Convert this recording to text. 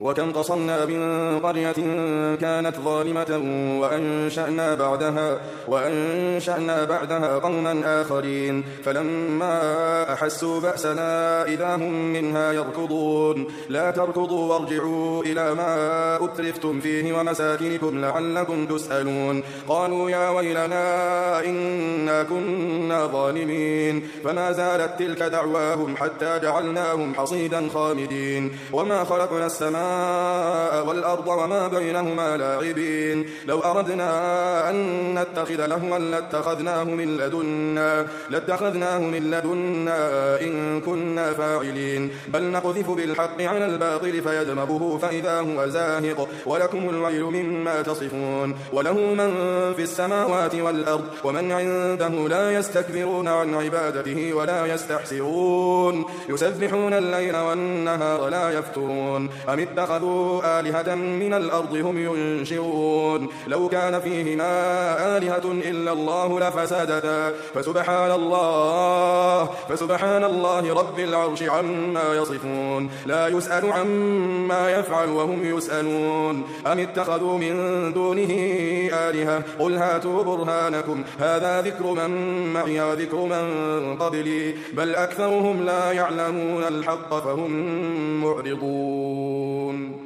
وكم قصمنا من قرية كانت ظالمة وأنشأنا بعدها قوما آخرين فلما أحسوا بأسنا إذا هم منها يركضون لا تركضوا وارجعوا إلى ما أترفتم فيه ومساكنكم لعلكم تسألون قالوا يا ويلنا إنا كنا ظالمين فما زالت تلك دعواهم حتى جعلناهم حصيدا خامدين وما خلقنا السماء والأرض وما بينهما لاعبين لو أردنا أن نتخذ لهوا لاتخذناه من لدنا إن كنا فاعلين بل نقذف بالحق على الباطل فيدمغه فإذا هو زاهق ولكم الويل مما تصفون وله من في السماوات والأرض ومن عنده لا يستكبرون عن عبادته ولا يستحسرون يسبحون الليل والنهار لا يفترون أم اتخذوا آلهة من الأرض هم ينشرون لو كان فيهما آلهة إلا الله لفسدتا فسبحان الله رب العرش عما يصفون لا يسأل عما يفعل وهم يسألون أم اتخذوا من دونه آلهة قل هاتوا برهانكم هذا ذكر من معي وذكر من قبلي بل أكثرهم لا يعلمون الحق فهم معرضون